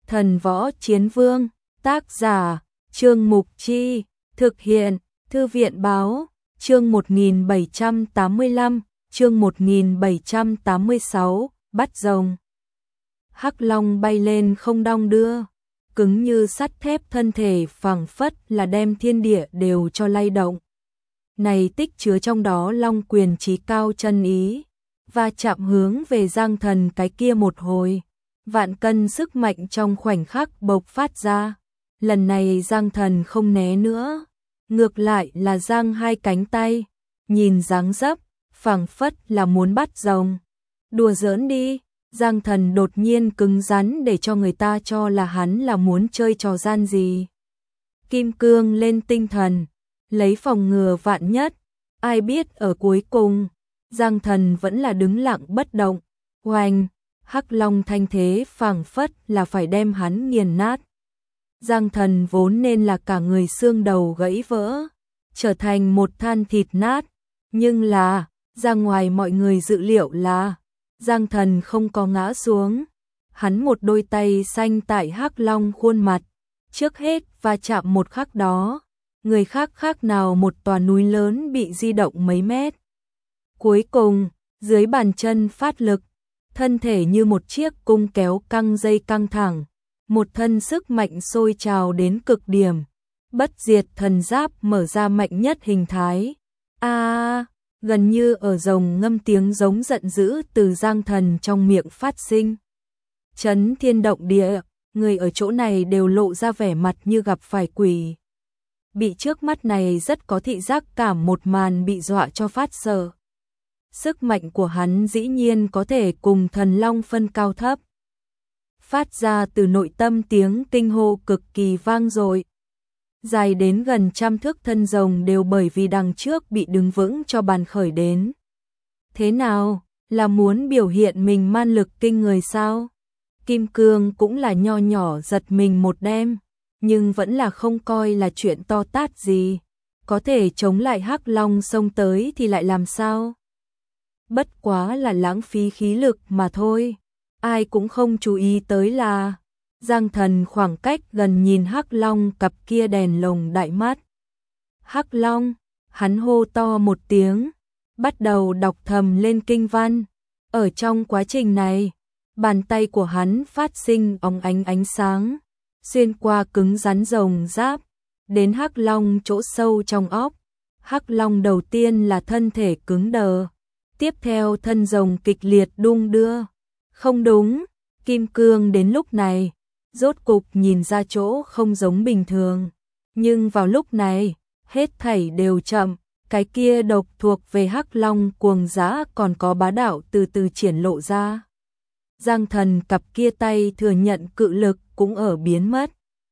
Thần Võ Chiến Vương, tác giả, Trương Mục Chi, thực hiện, Thư viện Báo, chương 1785, chương 1786, bắt rồng. Hắc Long bay lên không đong đưa, cứng như sắt thép, thân thể phảng phất là đem thiên địa đều cho lay động. Này tích chứa trong đó long quyền trí cao chân ý, và chạm hướng về Giang Thần cái kia một hồi. Vạn cân sức mạnh trong khoảnh khắc bộc phát ra. Lần này Giang Thần không né nữa, ngược lại là giang hai cánh tay, nhìn dáng dấp, phảng phất là muốn bắt rồng. Đùa giỡn đi, Giang Thần đột nhiên cứng rắn để cho người ta cho là hắn là muốn chơi trò gian gì. Kim cương lên tinh thần, lấy phòng ngừa vạn nhất, ai biết ở cuối cùng, Giang Thần vẫn là đứng lặng bất động. Oanh, Hắc Long thanh thế phảng phất là phải đem hắn nghiền nát. Giang Thần vốn nên là cả người xương đầu gãy vỡ, trở thành một than thịt nát, nhưng là, ra ngoài mọi người dự liệu là, Giang Thần không có ngã xuống. Hắn một đôi tay xanh tại Hắc Long khuôn mặt, trước hết va chạm một khắc đó, người khác nào một tòa núi lớn bị di động mấy mét. Cuối cùng, dưới bàn chân phát lực, thân thể như một chiếc cung kéo căng dây căng thẳng, một thân sức mạnh sôi trào đến cực điểm. Bất diệt thần giáp mở ra mạnh nhất hình thái. Gần như ở rồng ngâm, tiếng giống giận dữ từ Giang Thần trong miệng phát sinh. Chấn thiên động địa, người ở chỗ này đều lộ ra vẻ mặt như gặp phải quỷ. Bị trước mắt này rất có thị giác cảm một màn bị dọa cho phát sợ. Sức mạnh của hắn dĩ nhiên có thể cùng thần long phân cao thấp. Phát ra từ nội tâm tiếng kinh hô cực kỳ vang dội. Dài đến gần 100 thước thân rồng đều bởi vì đằng trước bị đứng vững cho bàn khởi đến. Thế nào, là muốn biểu hiện mình man lực kinh người sao? Kim cương cũng là nho nhỏ giật mình một đêm, nhưng vẫn là không coi là chuyện to tát gì. Có thể chống lại Hắc Long xông tới thì lại làm sao? Bất quá là lãng phí khí lực mà thôi. Ai cũng không chú ý tới là Giang Thần khoảng cách gần nhìn Hắc Long cặp kia đèn lồng đại mắt. Hắc Long, hắn hô to một tiếng, bắt đầu đọc thầm lên kinh văn. Ở trong quá trình này, bàn tay của hắn phát sinh óng ánh sáng, xuyên qua cứng rắn rồng giáp, đến Hắc Long chỗ sâu trong óc. Hắc Long đầu tiên là thân thể cứng đờ, tiếp theo thân rồng kịch liệt đung đưa. Không đúng, Kim cương đến lúc này, rốt cục nhìn ra chỗ không giống bình thường. Nhưng vào lúc này, hết thảy đều chậm, cái kia độc thuộc về Hắc Long cuồng dã còn có bá đạo từ từ triển lộ ra. Giang Thần cặp kia tay thừa nhận cự lực cũng ở biến mất.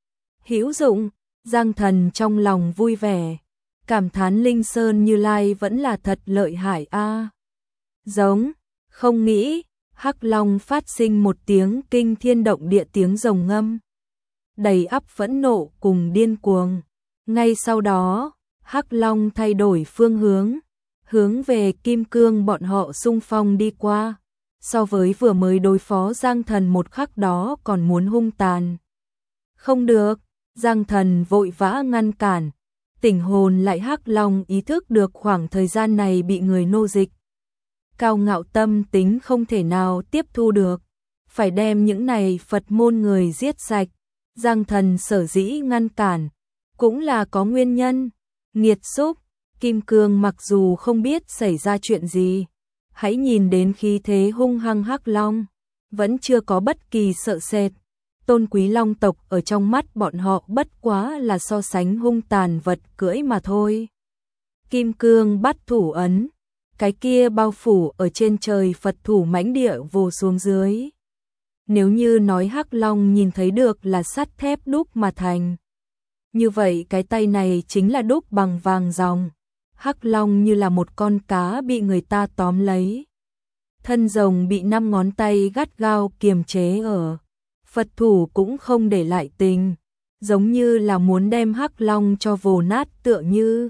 Hữu dụng, Giang Thần trong lòng vui vẻ, cảm thán Linh Sơn Như Lai vẫn là thật lợi hại a. Giống, không nghĩ, Hắc Long phát sinh một tiếng kinh thiên động địa tiếng rồng ngâm, đầy ắp phẫn nộ cùng điên cuồng. Ngay sau đó, Hắc Long thay đổi phương hướng về Kim cương bọn họ xung phong đi qua. So với vừa mới đối phó Giang Thần một khắc đó còn muốn hung tàn. Không được, Giang Thần vội vã ngăn cản, tỉnh hồn lại Hắc Long ý thức được khoảng thời gian này bị người nô dịch. Cao ngạo tâm tính không thể nào tiếp thu được, phải đem những này Phật môn người giết sạch. Giang Thần sở dĩ ngăn cản, cũng là có nguyên nhân. Nghiệt xúc, Kim cương mặc dù không biết xảy ra chuyện gì, hãy nhìn đến khí thế hung hăng Hắc Long, vẫn chưa có bất kỳ sợ sệt. Tôn quý long tộc ở trong mắt bọn họ bất quá là so sánh hung tàn vật cưỡi mà thôi. Kim cương bắt thủ ấn, cái kia bao phủ ở trên trời Phật thủ mãnh địa vồ xuống dưới. Nếu như nói Hắc Long nhìn thấy được là sắt thép đúc mà thành, như vậy cái tay này chính là đúc bằng vàng ròng. Hắc Long như là một con cá bị người ta tóm lấy. Thân rồng bị 5 ngón tay gắt gao kiềm chế ở. Phật thủ cũng không để lại tình, giống như là muốn đem Hắc Long cho vồ nát tựa như.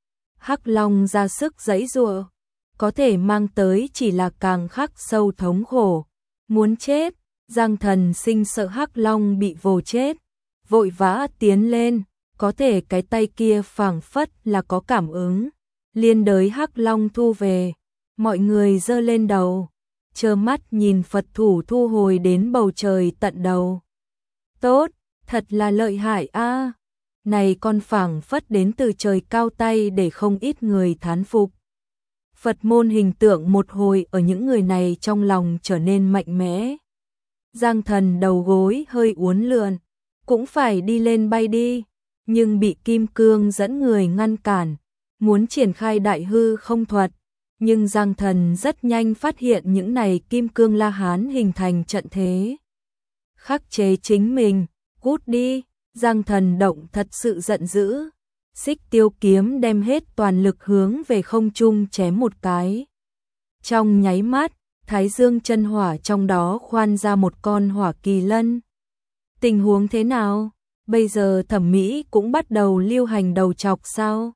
Hắc Long ra sức giãy giụa, có thể mang tới chỉ là càng khắc sâu thống khổ. Muốn chết, Giang Thần Sinh sợ Hắc Long bị vồ chết, vội vã tiến lên, có thể cái tay kia phảng phất là có cảm ứng, liên đới Hắc Long thu về, mọi người giơ lên đầu, trơ mắt nhìn Phật thủ thu hồi đến bầu trời tận đầu. Tốt, thật là lợi hại a. Này con phảng phất đến từ trời cao tay để không ít người thán phục. Phật môn hình tượng một hồi ở những người này trong lòng trở nên mạnh mẽ. Giang Thần đầu gối hơi uốn lượn, cũng phải đi lên bay đi, nhưng bị Kim Cương dẫn người ngăn cản, muốn triển khai đại hư không thuật, nhưng Giang Thần rất nhanh phát hiện những này Kim Cương La Hán hình thành trận thế. Khắc chế chính mình, cút đi, Giang Thần động thật sự giận dữ, Xích Tiêu kiếm đem hết toàn lực hướng về không trung chém một cái. Trong nháy mắt, Thái Dương chân hỏa trong đó khoan ra một con hỏa kỳ lân. Tình huống thế nào? Bây giờ thẩm mỹ cũng bắt đầu lưu hành đầu chọc sao?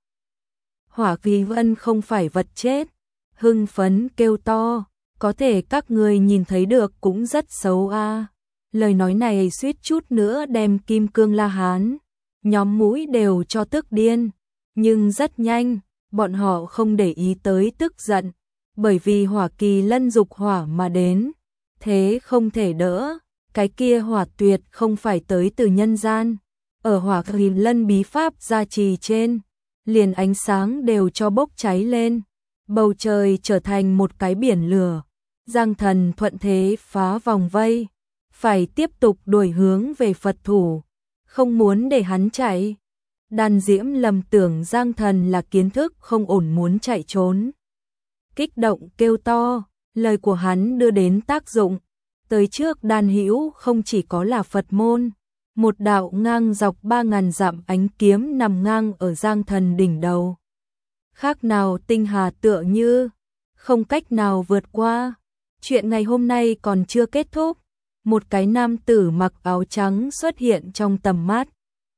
Hỏa kỳ lân không phải vật chết, hưng phấn kêu to, có thể các người nhìn thấy được cũng rất xấu a. Lời nói này suýt chút nữa đem Kim Cương La Hán, nhóm mũi đều cho tức điên, nhưng rất nhanh, bọn họ không để ý tới tức giận, bởi vì hỏa kỳ lân dục hỏa mà đến, thế không thể đỡ, cái kia hỏa tuyệt không phải tới từ nhân gian, ở hỏa kỳ lân bí pháp gia trì trên, liền ánh sáng đều cho bốc cháy lên, bầu trời trở thành một cái biển lửa. Giang Thần thuận thế phá vòng vây, phải tiếp tục đuổi hướng về Phật thủ, không muốn để hắn chạy. Đan Diễm lầm tưởng Giang Thần là kiến thức không ổn muốn chạy trốn. Kích động kêu to, lời của hắn đưa đến tác dụng. Tới trước Đan Hữu không chỉ có là Phật môn, một đạo ngang dọc 3000 dặm ánh kiếm nằm ngang ở Giang Thần đỉnh đầu. Khác nào tinh hà tựa như, không cách nào vượt qua. Chuyện ngày hôm nay còn chưa kết thúc. Một cái nam tử mặc áo trắng xuất hiện trong tầm mắt.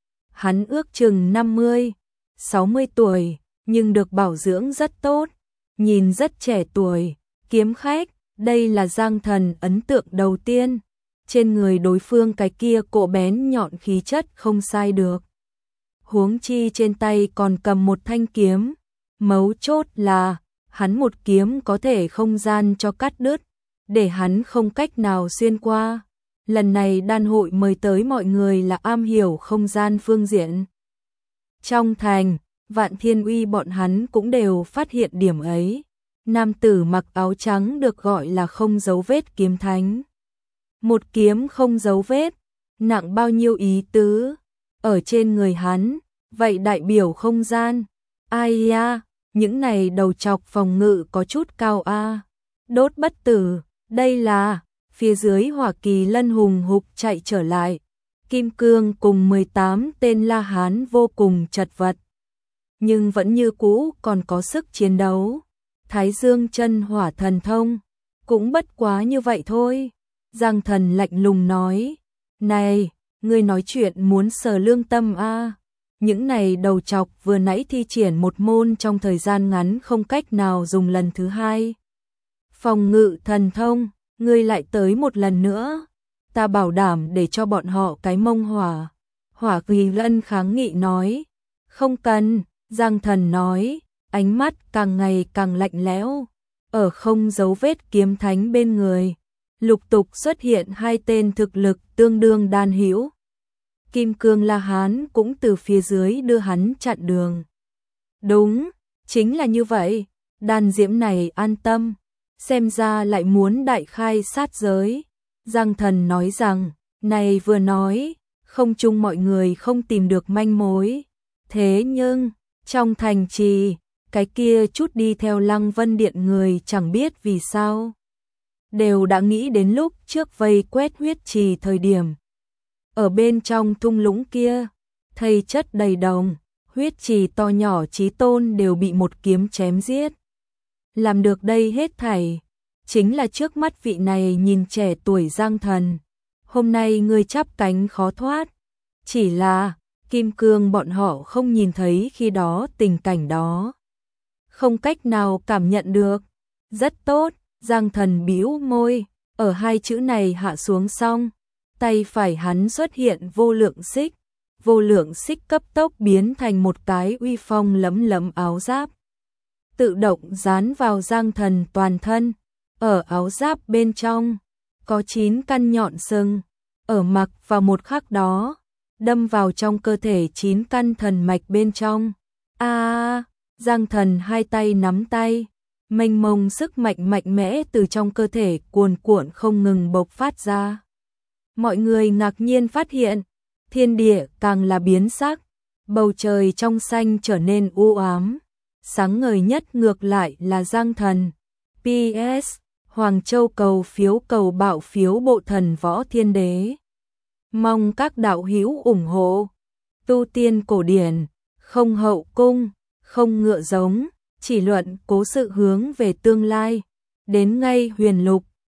Hắn ước chừng 50, 60 tuổi, nhưng được bảo dưỡng rất tốt, nhìn rất trẻ tuổi, kiếm khách, đây là Giang Thần ấn tượng đầu tiên. Trên người đối phương cái kia cộ bén nhọn khí chất không sai được. Huống chi trên tay còn cầm một thanh kiếm, mấu chốt là, hắn một kiếm có thể không gian cho cắt đứt, để hắn không cách nào xuyên qua. Lần này đan hội mời tới mọi người là am hiểu không gian phương diện. Trong thành, Vạn Thiên Uy bọn hắn cũng đều phát hiện điểm ấy. Nam tử mặc áo trắng được gọi là không dấu vết kiếm thánh. Một kiếm không dấu vết, nặng bao nhiêu ý tứ, ở trên người hắn, vậy đại biểu không gian. Ai ya, những này đầu chọc phòng ngự có chút cao a. Đốt bất tử, đây là, phía dưới hỏa kỳ lân hùng hục chạy trở lại. Kim Cương cùng 18 tên La Hán vô cùng chật vật, nhưng vẫn như cũ còn có sức chiến đấu. Thái Dương chân hỏa thần thông, cũng bất quá như vậy thôi. Giang Thần lạnh lùng nói, này, ngươi nói chuyện muốn sờ lương tâm a. Những này đầu chọc vừa nãy thi triển một môn trong thời gian ngắn không cách nào dùng lần thứ hai. Phòng ngự thần thông, ngươi lại tới một lần nữa, ta bảo đảm để cho bọn họ cái mông hỏa. Hỏa Kỳ Lân kháng nghị nói, không cần. Giang Thần nói, ánh mắt càng ngày càng lạnh lẽo. Ở không dấu vết kiếm thánh bên người, lục tục xuất hiện hai tên thực lực tương đương đan hữu. Kim Cương La Hán cũng từ phía dưới đưa hắn chặn đường. Đúng, chính là như vậy. Đan Diễm này an tâm, xem ra lại muốn đại khai sát giới. Giang Thần nói rằng, này vừa nói, không chung mọi người không tìm được manh mối. Thế nhưng, trong thành trì, cái kia chút đi theo Lăng Vân Điện người chẳng biết vì sao. Đều đã nghĩ đến lúc trước vây quét huyết trì thời điểm. Ở bên trong thung lũng kia, thây chất đầy đồng, huyết trì to nhỏ chí tôn đều bị một kiếm chém giết. Làm được đây hết thảy, chính là trước mắt vị này nhìn trẻ tuổi Giang Thần. Hôm nay ngươi chắp cánh khó thoát, chỉ là Kim Cương bọn họ không nhìn thấy khi đó tình cảnh đó, không cách nào cảm nhận được. Rất tốt, Giang Thần bĩu môi, Ở hai chữ này hạ xuống xong, tay phải hắn xuất hiện vô lượng xích cấp tốc biến thành một cái uy phong lấm lấm áo giáp. Tự động dán vào Giang Thần toàn thân, ở áo giáp bên trong, có 9 căn nhọn sừng, ở mặc vào một khắc đó, đâm vào trong cơ thể 9 căn thần mạch bên trong. Giang Thần hai tay nắm tay, mênh mông sức mạnh mạnh mẽ từ trong cơ thể cuồn cuộn không ngừng bộc phát ra. Mọi người ngạc nhiên phát hiện, thiên địa càng là biến sắc, bầu trời trong xanh trở nên u ám, sáng ngời nhất ngược lại là Giang Thần. PS, Hoàng Châu cầu phiếu cầu bạo phiếu bộ thần võ thiên đế. Mong các đạo hữu ủng hộ. Tu tiên cổ điển, không hậu cung, không ngựa giống, chỉ luận cố sự hướng về tương lai. Đến ngay huyền lục,